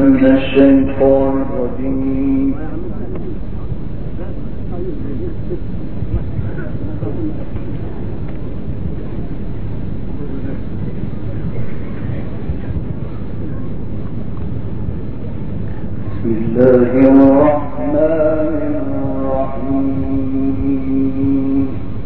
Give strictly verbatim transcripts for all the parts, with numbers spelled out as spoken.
من الشيطان الرجيم. بسم الله الرحمن الرحيم.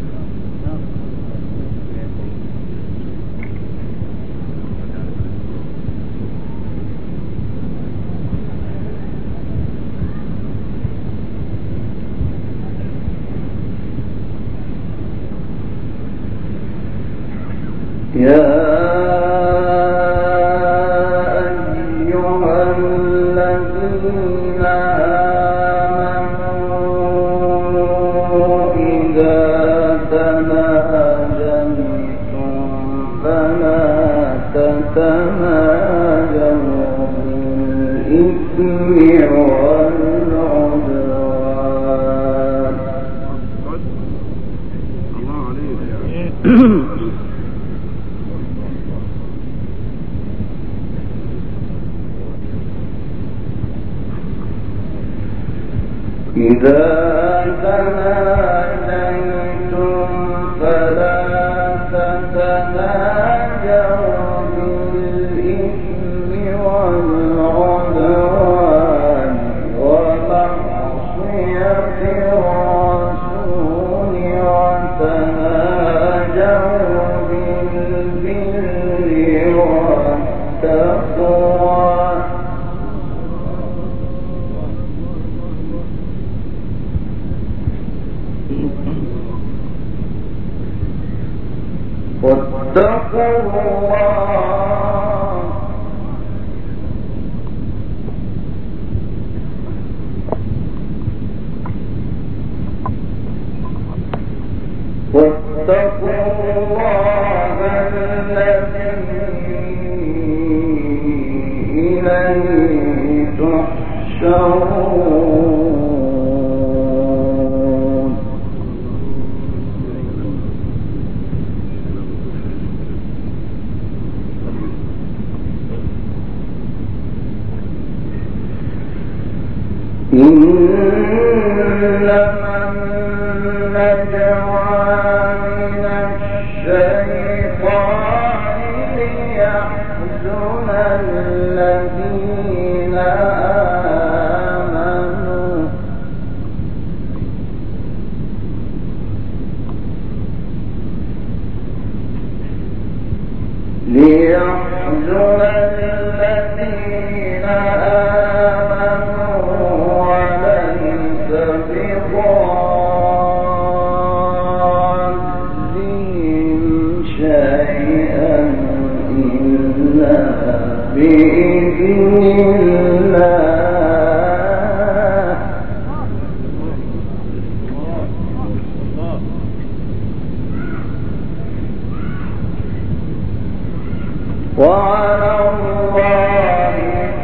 يا إذا تناجيتم فلا تتناجوا بالإثم والعدوان ومعصية الرسول وتناجوا بالبر والتقوى واتقوا الله واتقوا الله الذي إليه تحشرون. إنما النجوى من الشيطان ليحزن الذين آمنوا ليحزن الذين آمنوا وليس بضارهم شيئا إلا بإذن الله. وعلى الله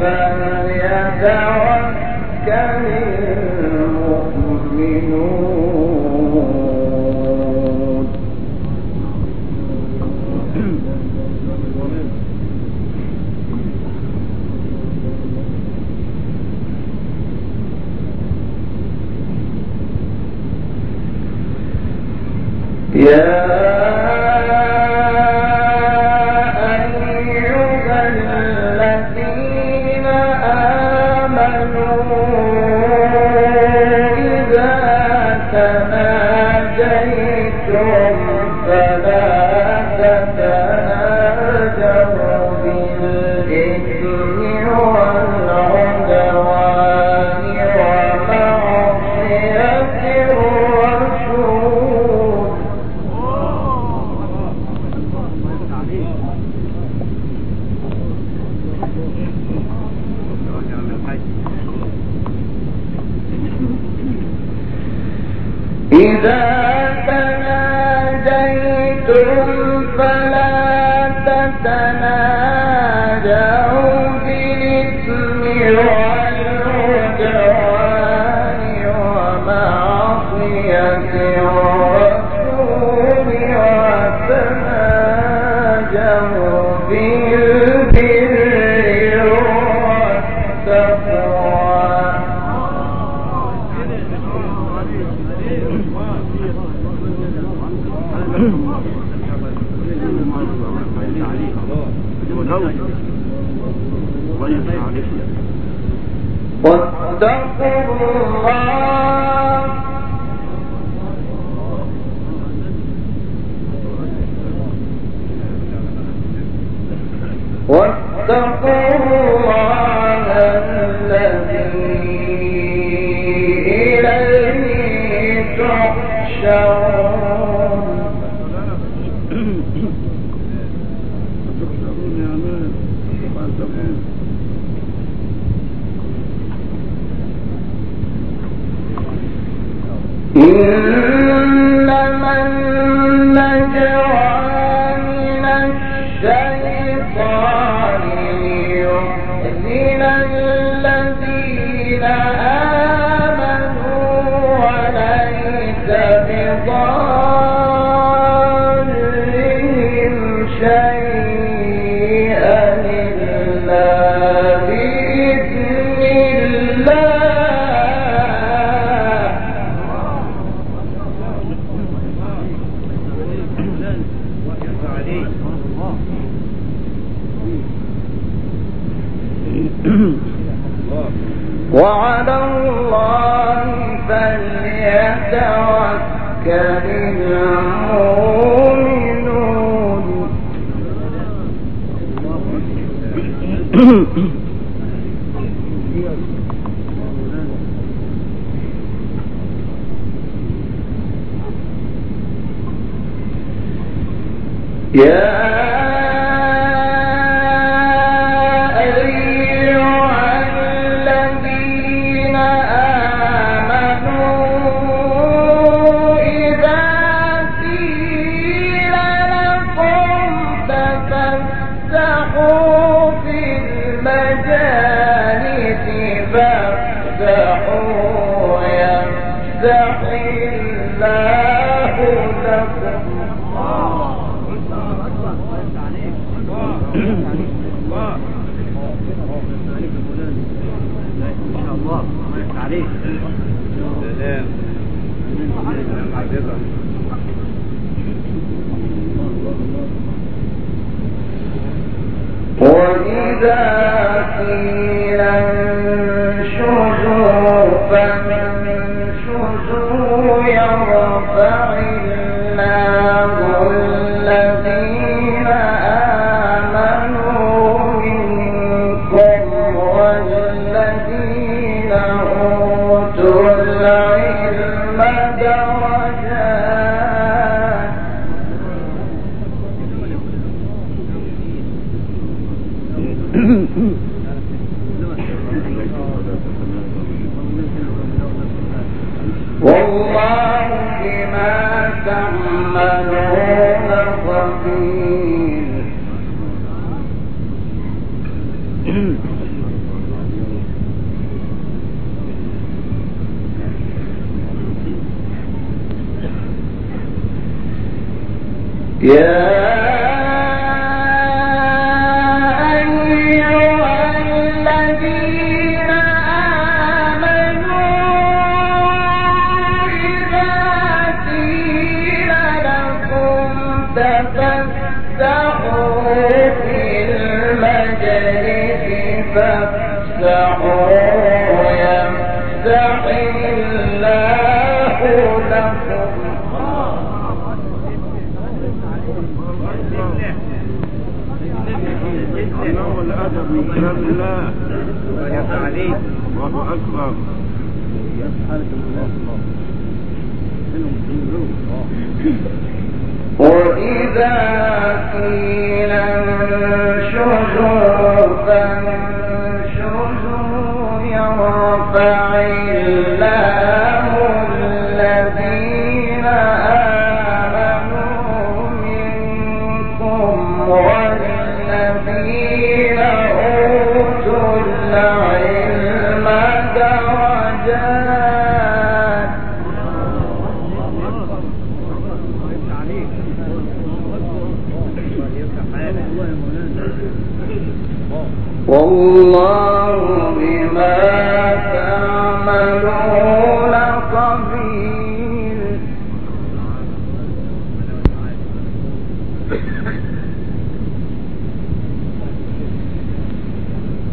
فليتوكل المؤمنون. يا إذا تناجيتم فلا تتناجوا بالإثم والعدوان ومعصية الرسول وتناجوا بالبر والتقوى الأول الله يفتح عليك. واتقوا الله واتقوا الله الذي إليه تحشرون. إنما النجوى من الشيطان ليحزن الذين آمنوا وليس بضارهم شيئا إلا بإذن الله. وعلى الله فليتوكل المؤمنون. يا وإذا قيل انشزوا فانشزوا يرفع الله الذين آمنوا منكم والذين أوتوا العلم درجات. والله بما تعملون خبير. يا الله أكبر. وإذا قيل انشزوا فانشزوا يرفع الله الذين آمنوا منكم والذين أوتوا العلم درجات. والله بما تعملون خبير.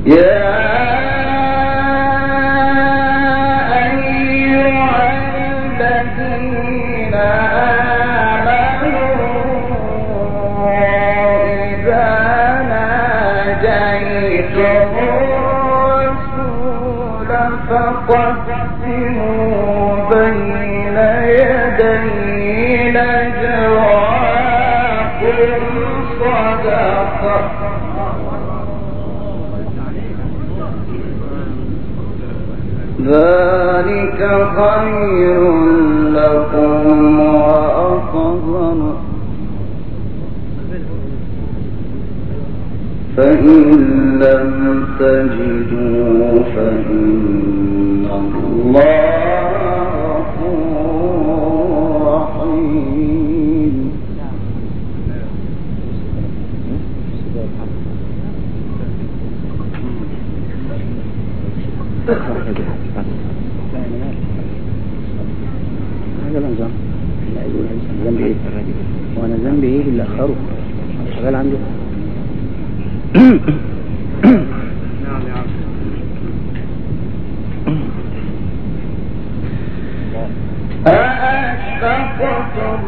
ذلك خير لكم وأطهر فإن لم تجدوا فإن الله غفور رحيم. هذا النظام لا يقول ذنبي ايه وانا ذنبي ايه اللي اخره شغال عنده. نعم يا عم. أأشفقتم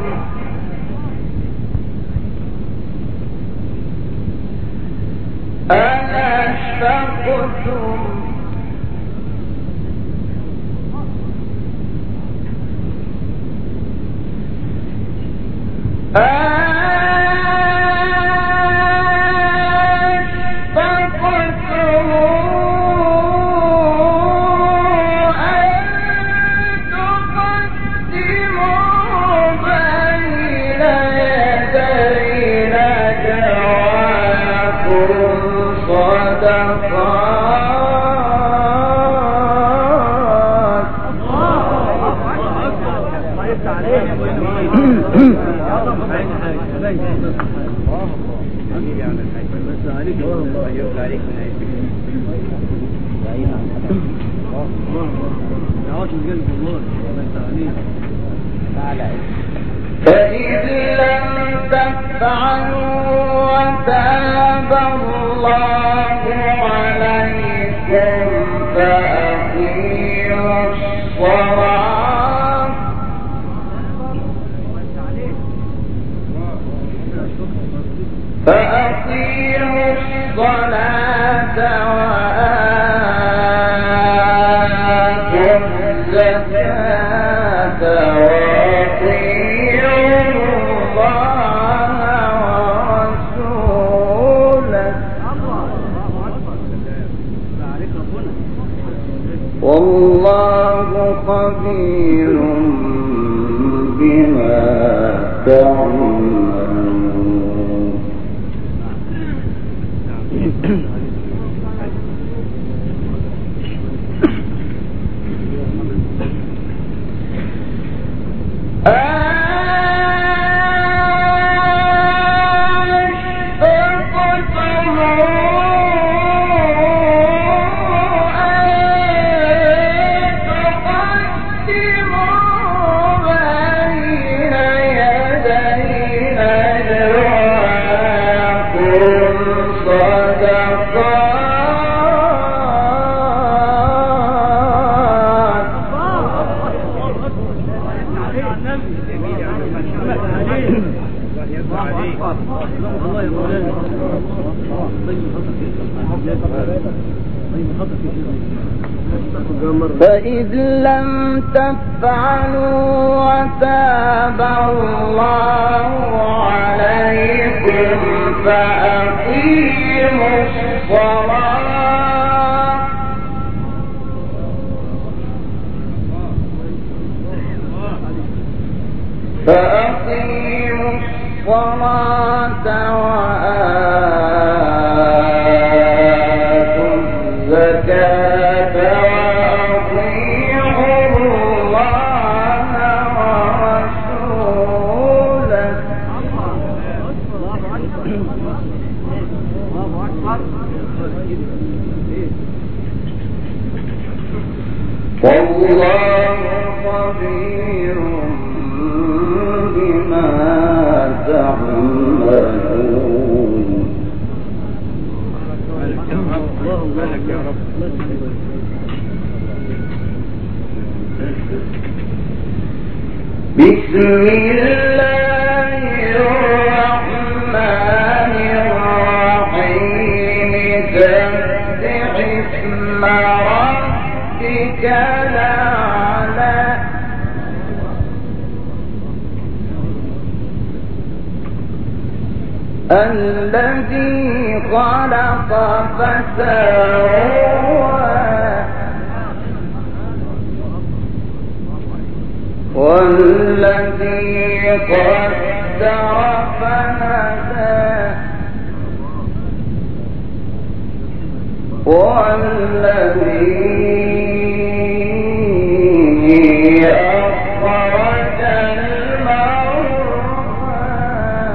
أأشفقتم فإذ لم تفعلوا وتاب الله عليكم فأقيموا الصلاة فأقيموا الصلاة وآتوا الزكاة وأطيعوا الله ورسوله والله خبير بما تعملون. فإذ لم تفعلوا وتاب الله عليكم فأقيموا الصلاة فأقيموا الصلاة وآتوا الزكاة وأطيعوا الله ورسوله والله خبير بما تعملون. بالك يا رب. بسم الله الرحمن الرحيم سبح اسم ربك الأعلى الذي خلق فسوى والذي قدر فهدى والذي أخرج المرعى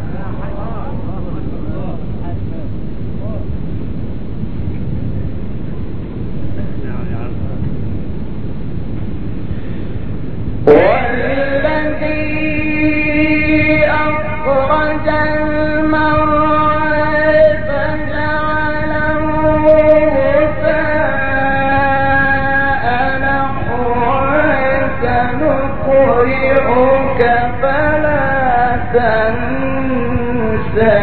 والذي أخرج المرعى فجعله غثاء نحوا سنقرئك فلا تنسى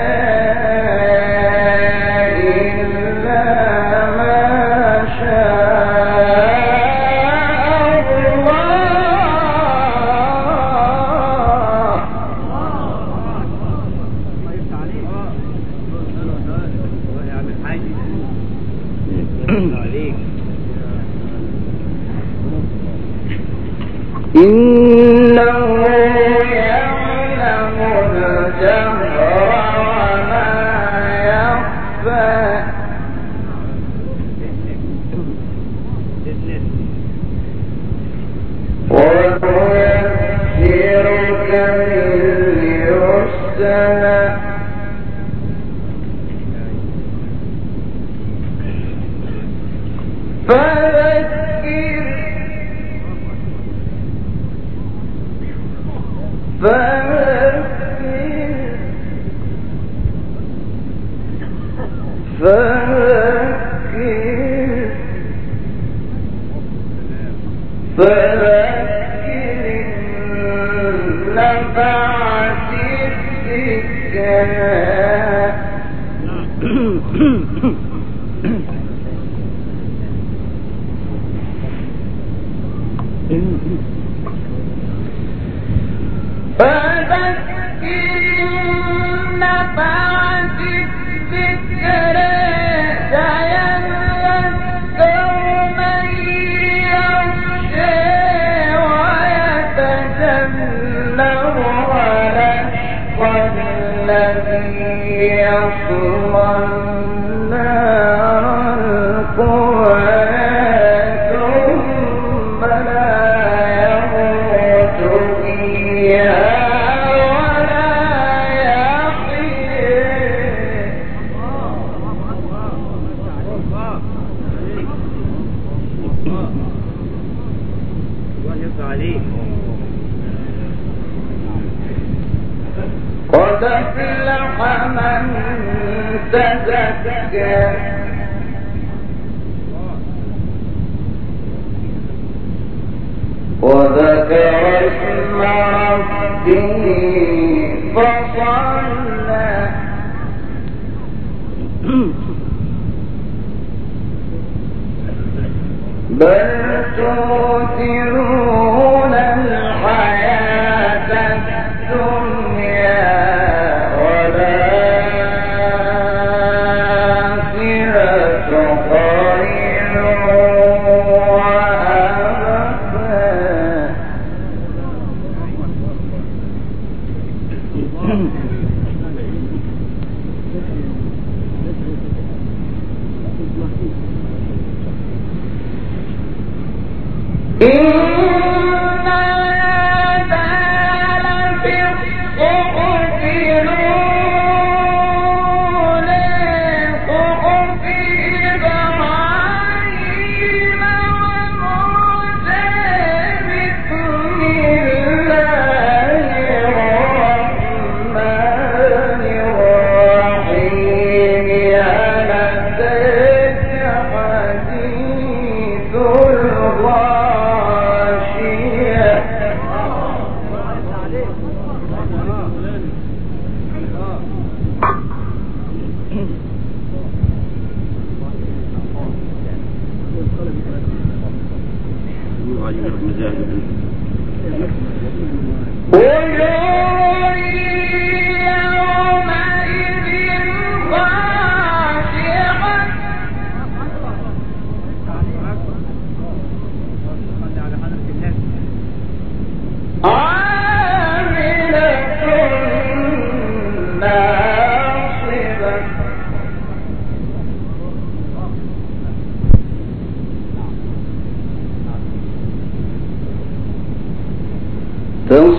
إلا ما شاء إنه يعلم الجهر وما يخفى ويسرك لليسرى فذكر فذكر فذكر فذكر نفعت الذكرى فذكر نفعت الذكرى سيذكر من يخشى ويتجنبها الأشقى الذي يصلى النار الكبرى ثم لا يموت فيها قد أفلح من تزكى وذكر اسم ربه فصلى بل تؤثرون الحياة الدنيا والآخرة خير وأبقى إن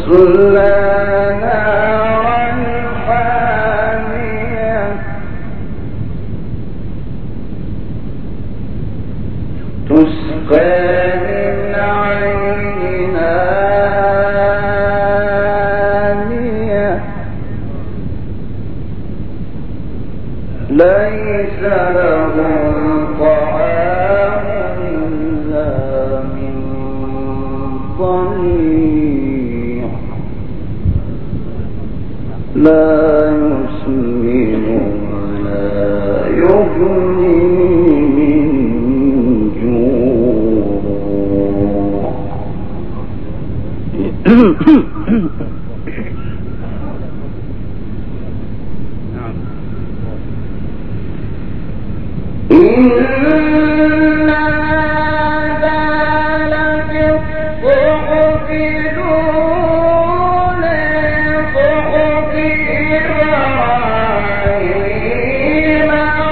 تصلى نارا حامية تسقى من عين آنية ليس لهم طعام إلا من ضريع لا يسمن ولا يغني من جوع. إن هذا لفي الصحف الأولى صحف إبراهيم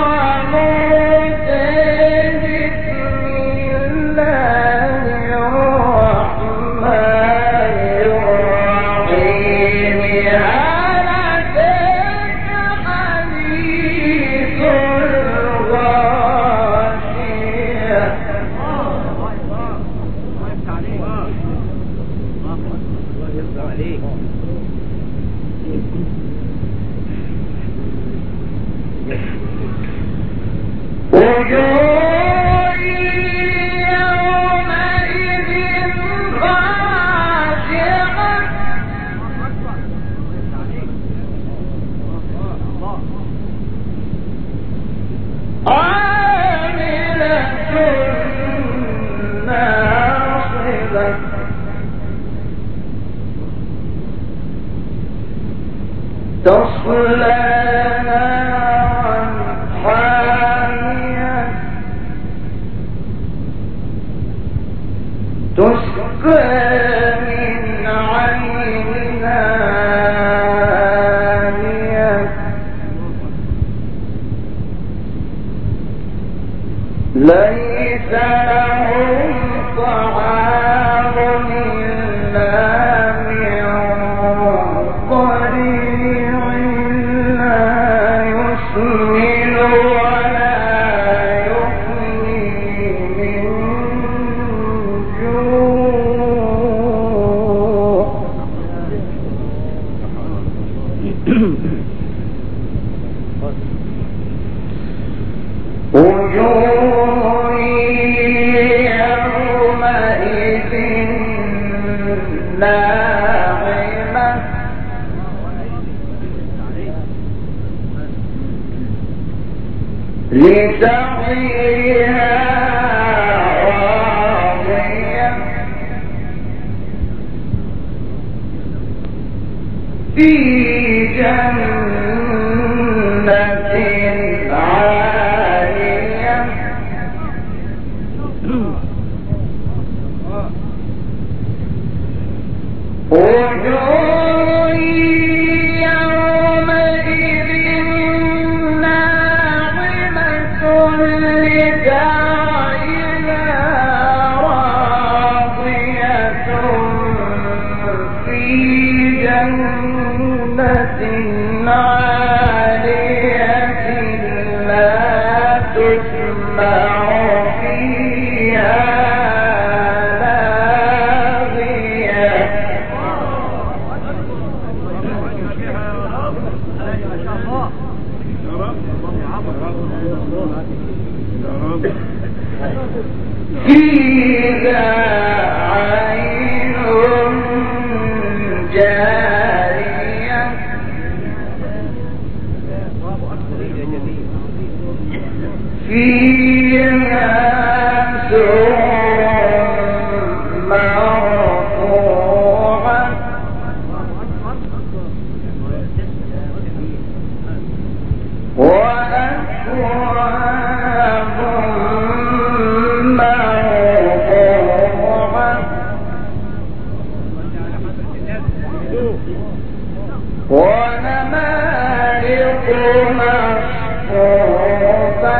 وموسى بسم الله الرحمن الرحيم. هل أتاك حديث الغاشية وجوه يومئذ خاشعة عاملة ناصبة تصلى نارا حامية تسقى من عين آنية ليس لهم طعام إلا من ضريع لا يسمن ولا يغني من جوع. وجوه يومئذ ناعمة لسعيها راضية في جنة عالية وجوه يومئذ ناعمة لسعيها راضية في جنة عالية لا تسمع فيها لاغية فيها عين جارية فيها سرر مرفوعة وأكواب مرفوعة ونمارق مصفوفة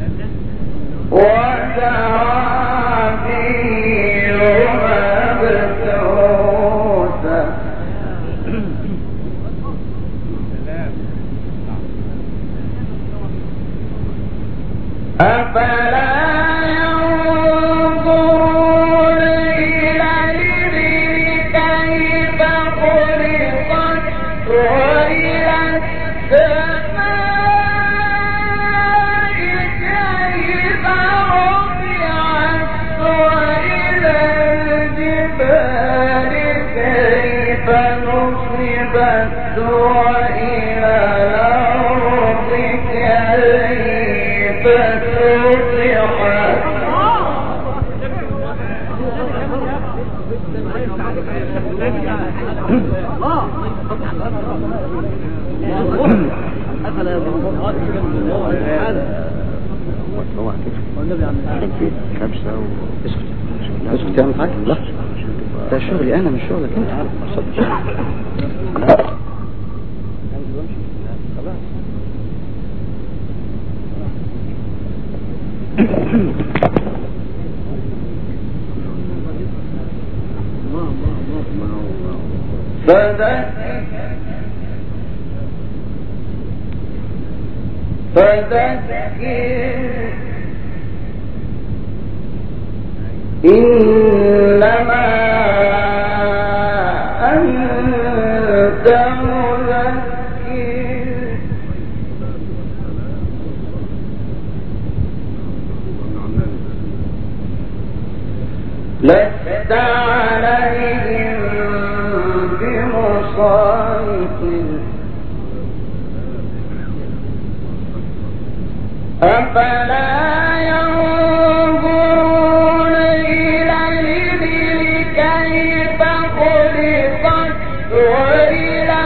وزرابي مبثوثة هو كبسة و اسكت اسكت تعمل حاجة؟ لا ده شغلي أنا مش شغلك أنت. فذكر إنما أنت مذكر لست عليهم بمسيطر أفلا ينظرون إلى الإبل كيف خلقت وإلى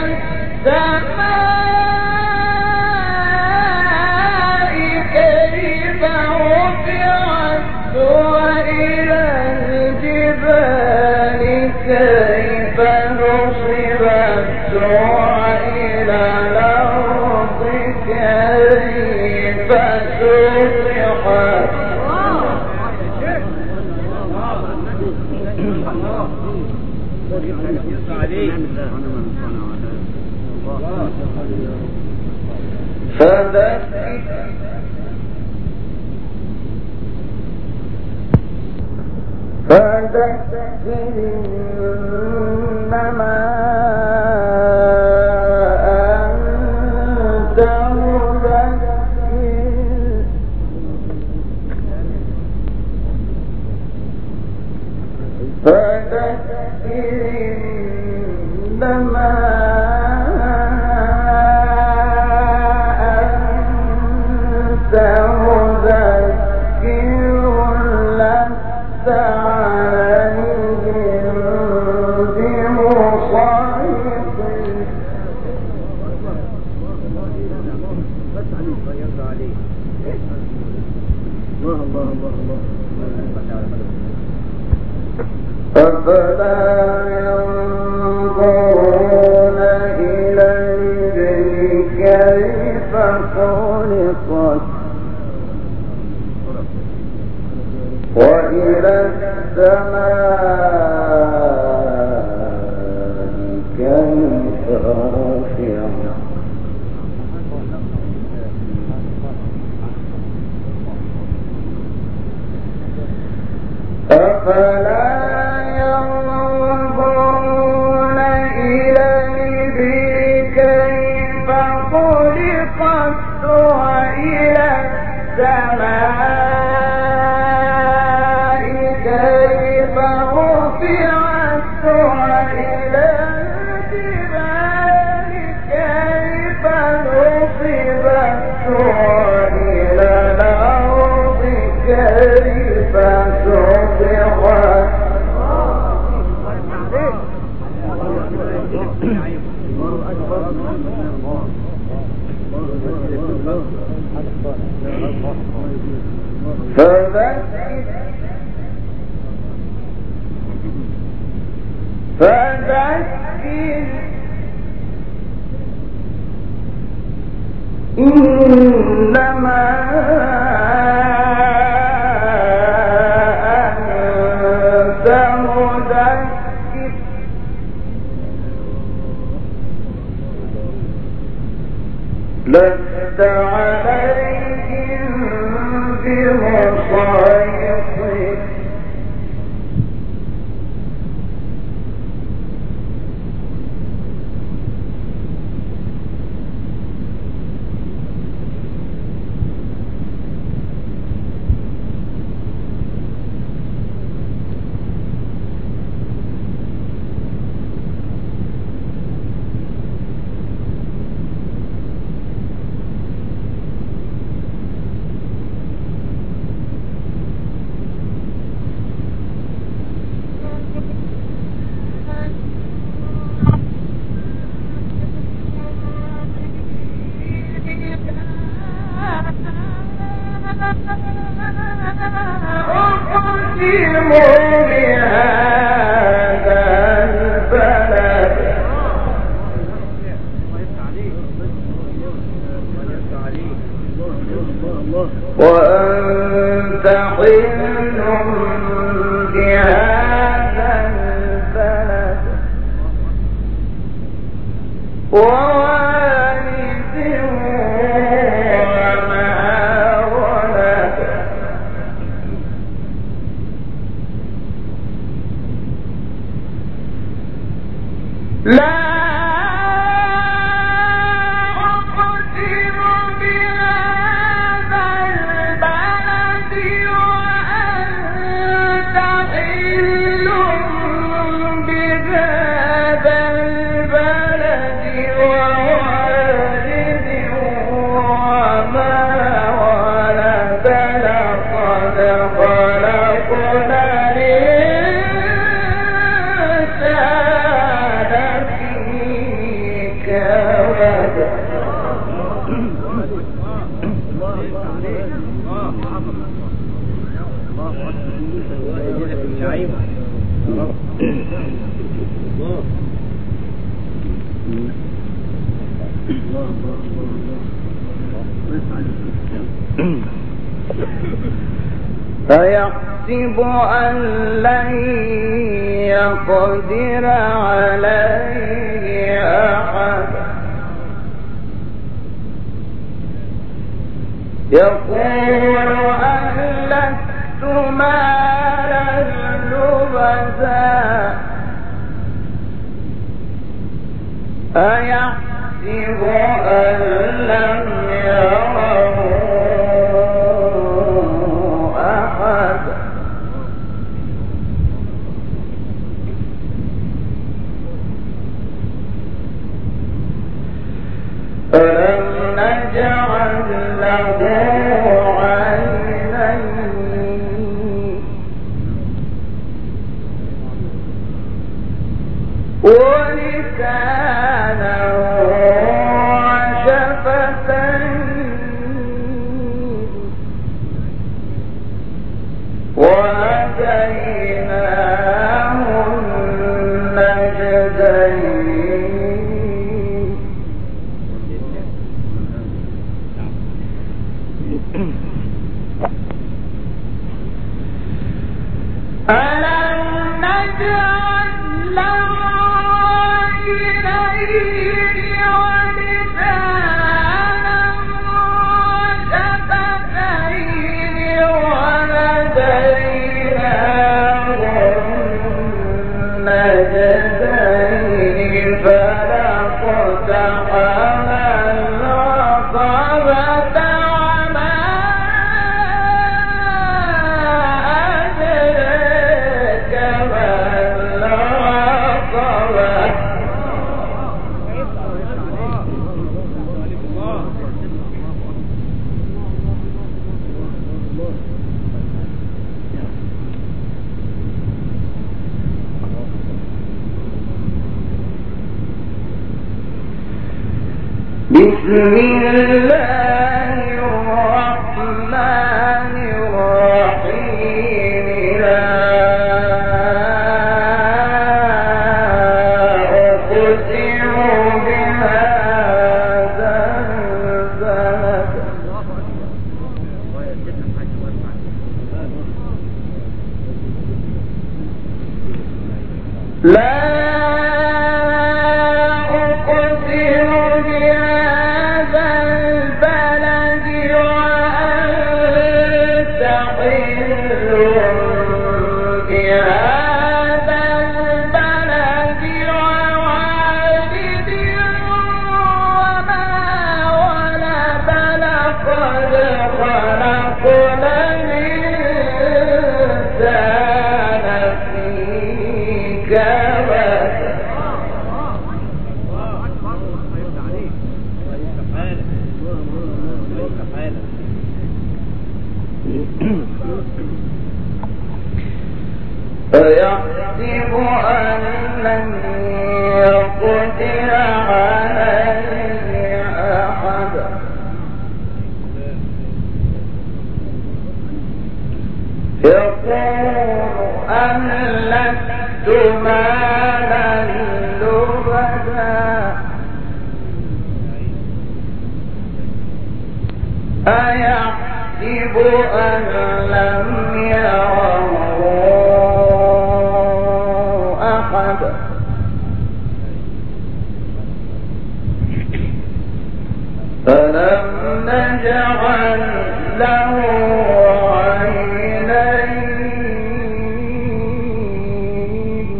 السماء كيف رفعت وإلى الجبال كيف نصبت وإلى الأرض كيف سطحت فذكر فذكر إنما أنت مذكر فذكر إنما أنت مذكر لست عليهم بمسيطر أفلا ينظرون إلى الإبل كيف خلقت وإلى السماء كيف رفعت أفلا ينظرون إلى الإبل كيف خلقت وإلى السماء كيف رفعت وإلى الجبال كيف نصبت وإلى الأرض كيف سطحت فذكر فذكر إنما أنت مذكر لست عليهم بمسيطر وأنت حل بهذا البلد ووالد وما ولد لا فيحسب أن لن يقدر عليه أحد يقول أهلكت مالا لبدا أيحسب أن لم يره أحد ألم نجعل له عينين ولسانا وشفتين وهديناه النجدين ألم نجعل له عينين ولسانا وشفتين وهديناه النجدين فلاقتحم العقبة وما أدراك ما العقبة بسم الله الرحمن الرحيم لا أقسم بهذا البلد لا فيحسب أن لن يقدر عليه أحد أهلكت مالا لبدا أيحسب أن لم يره أحد فلم نجعل له عينين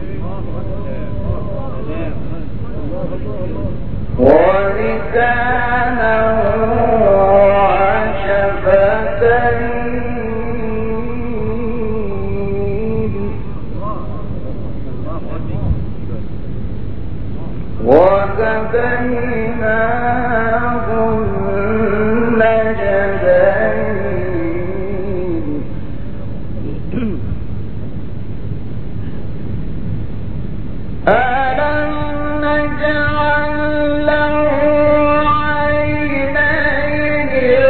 ولسانا وشفتين وهديناه النجدين ألم نجعل له عينين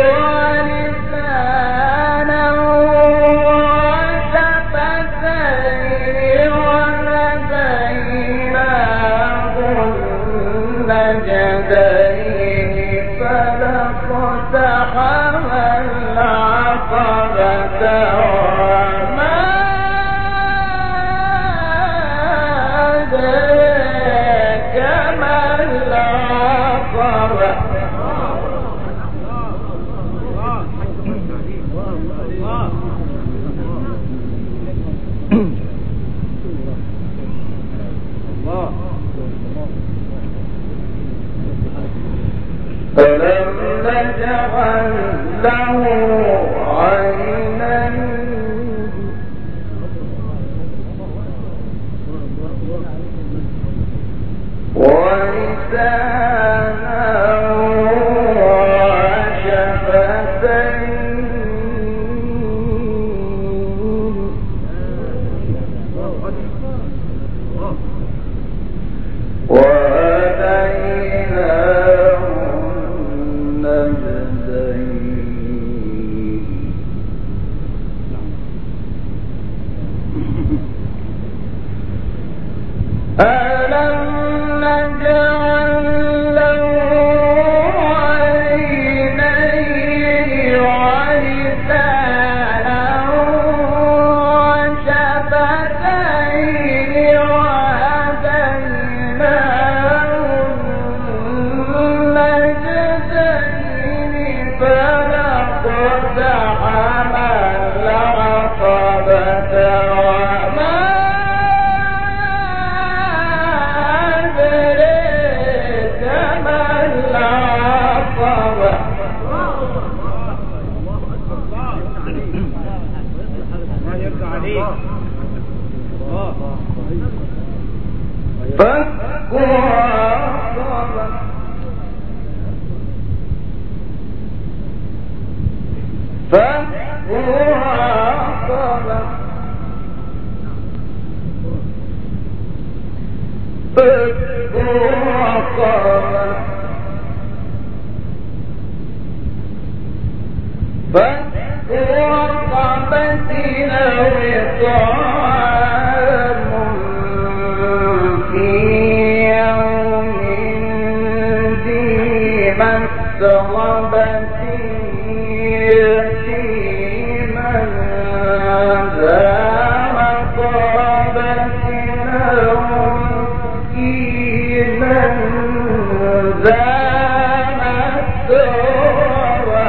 ولسانا وشفتين وهديناه النجدين فلاقتحم العقبة وما أدراك ما العقبة فلم نجعل له عينين ولسانا وشفتين وهديناه النجدين ألم نجعل له عينين ولسانا وشفتين وهديناه النجدين فلاقتحم العقبة وما أدراك ما العقبة فك رقبة فك رقبة فك رقبة فك رقبة أو إطعام في يوم ذي مسغبة يتيما ذا مقربة أو مسكينا ذا مسغبة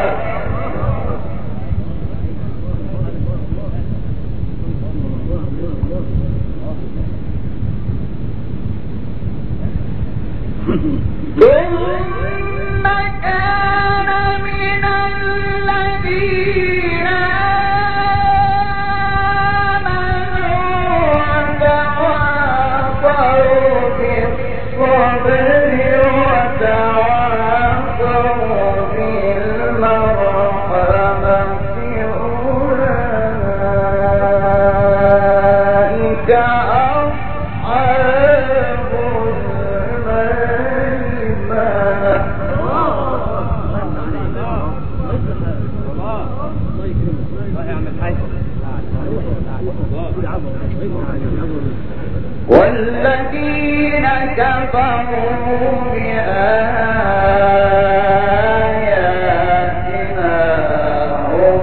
ثم كان من الذين الذين كفروا بآياتنا هم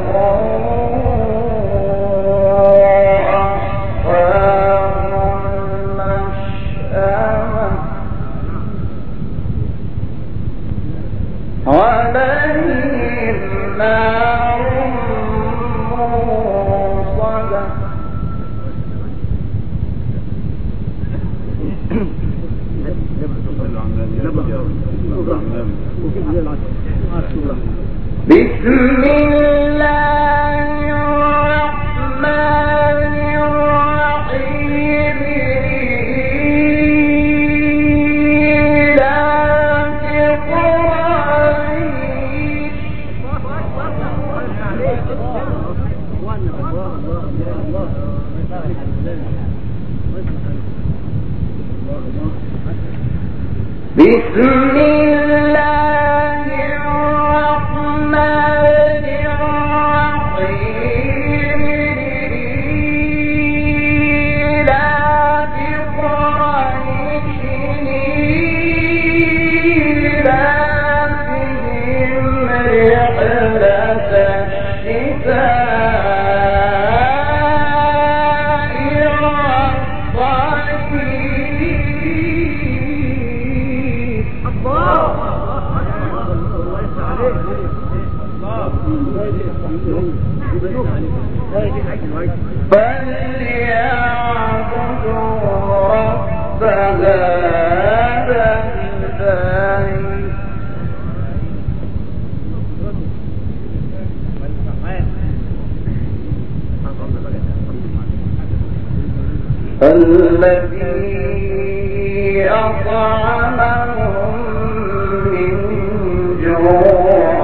عليهم نار موصدة بسم الله الرحمن الرحيم بسم الله الرحمن الرحيم إيلاف قريش إيلافهم رحلة الشتاء فليعبدوا رب هذا البيت الذي أطعمهم من جوع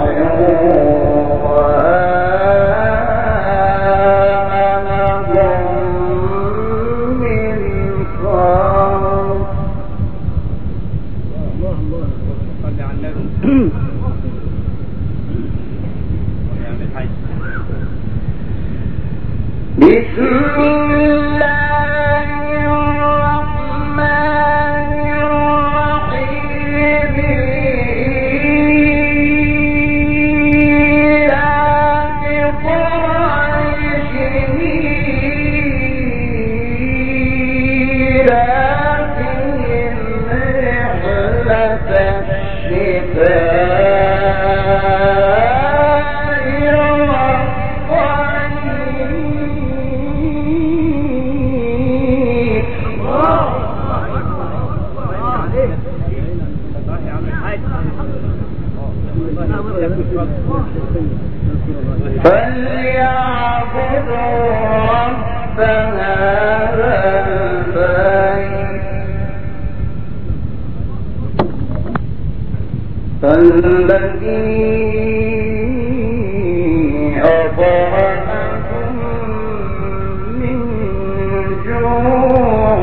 بسم الله الرحمن الرحيم إيلاف قريش إيلافهم رحلة فليعبدوا رب هذا البيت الذي أطعمهم من جوع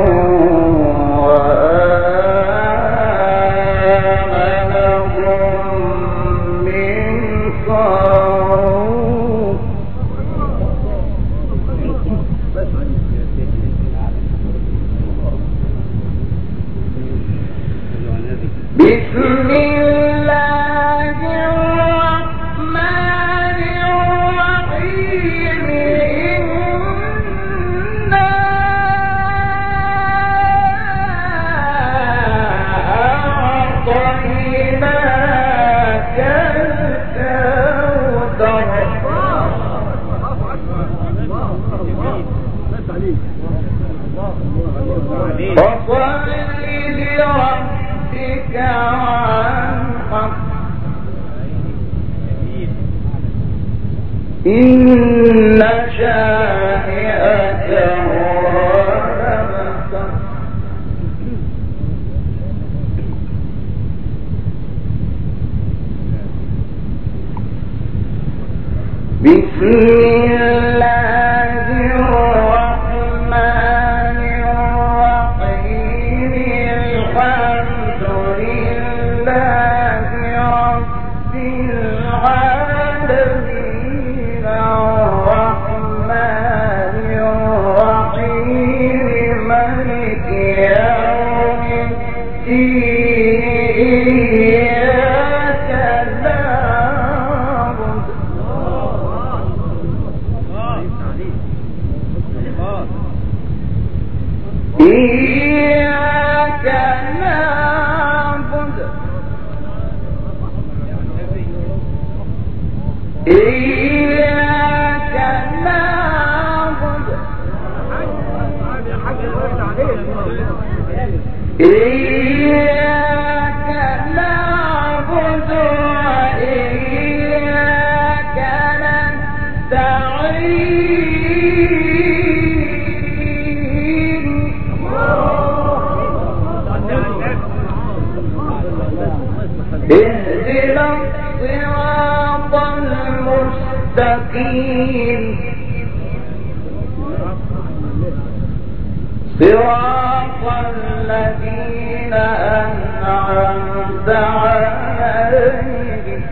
بسم الله الرحمن الرحيم إنا أعطيناك الكوثر فصل لربك وانحر إن شانئك هو الأبتر بسم الله الرحمن الرحيم الحمد لله رب العالمين الرحمن الرحيم مالك إياك نعبد إياك نعبد وإياك نستعين اهدنا الصراط المستقيم صراط الذين أنعمت عليهم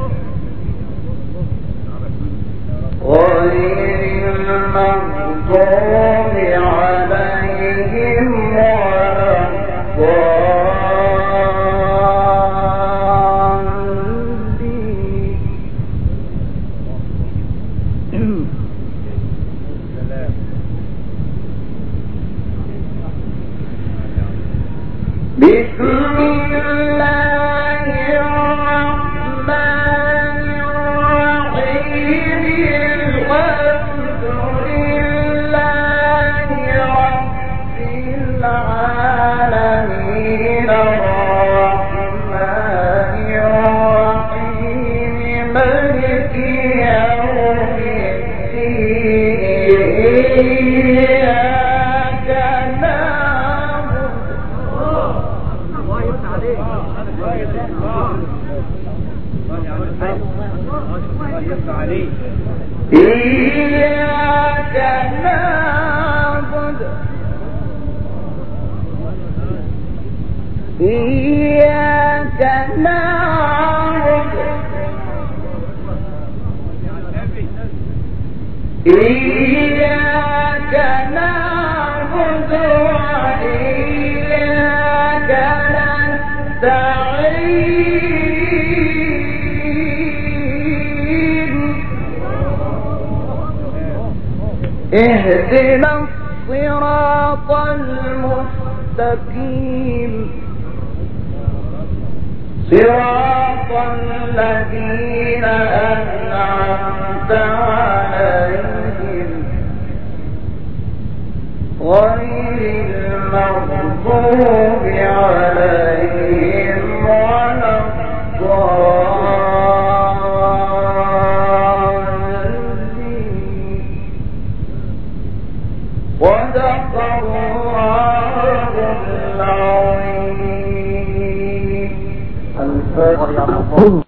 غير المغضوب عليهم ولا الضالين. بسم الله الرحمن الرحيم الحمد لله رب العالمين الرحمن الرحيم مالك يوم الدين إياك نعبد إياك نعبد إياك نعبد إياك نعبد وإياك نستعين اهدنا الصراط المستقيم صراط الذين أنعمت عليهم غير المغضوب عليهم ولا الضالين. صدق الله العظيم. الفاتحة.